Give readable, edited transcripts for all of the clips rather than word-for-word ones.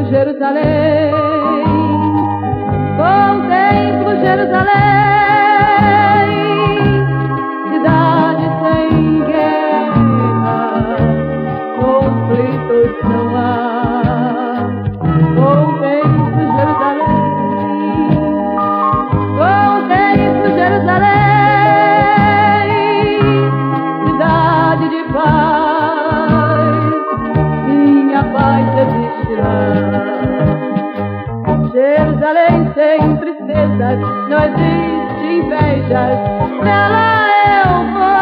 Jerusalém, contemplo Jerusalém, cidade sem guerra, conflitos não há. Contemplo Jerusalém, contemplo Jerusalém, cidade de paz, minha paz existe lá. Jerusalém sem tristezas, não existe invejas, nela eu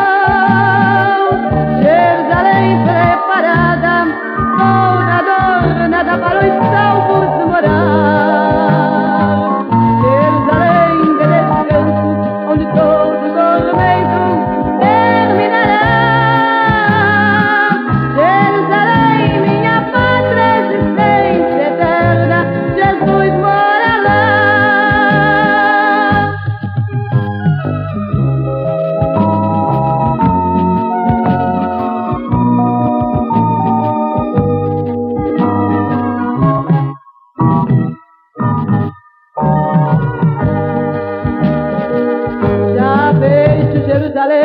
vou. Jerusalém preparada, toda adornada para os salvos morar. Jerusalém de descanso, onde todo tormento terminará. Jerusalém, minha pátria, existência eterna, Jesus mora lá. Já vejo Jerusalém,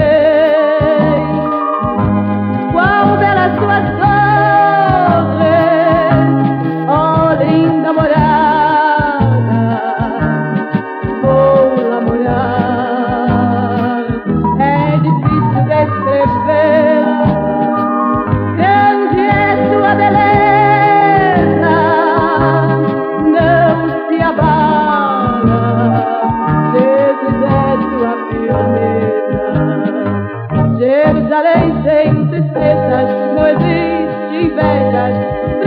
qual belas suas torres, ó linda morada, vou lá morar. É difícil descrevê-la, grande é sua beleza, não se abala, Jesus é sua pioneira. Jerusalém sem tristezas, não existe invejas,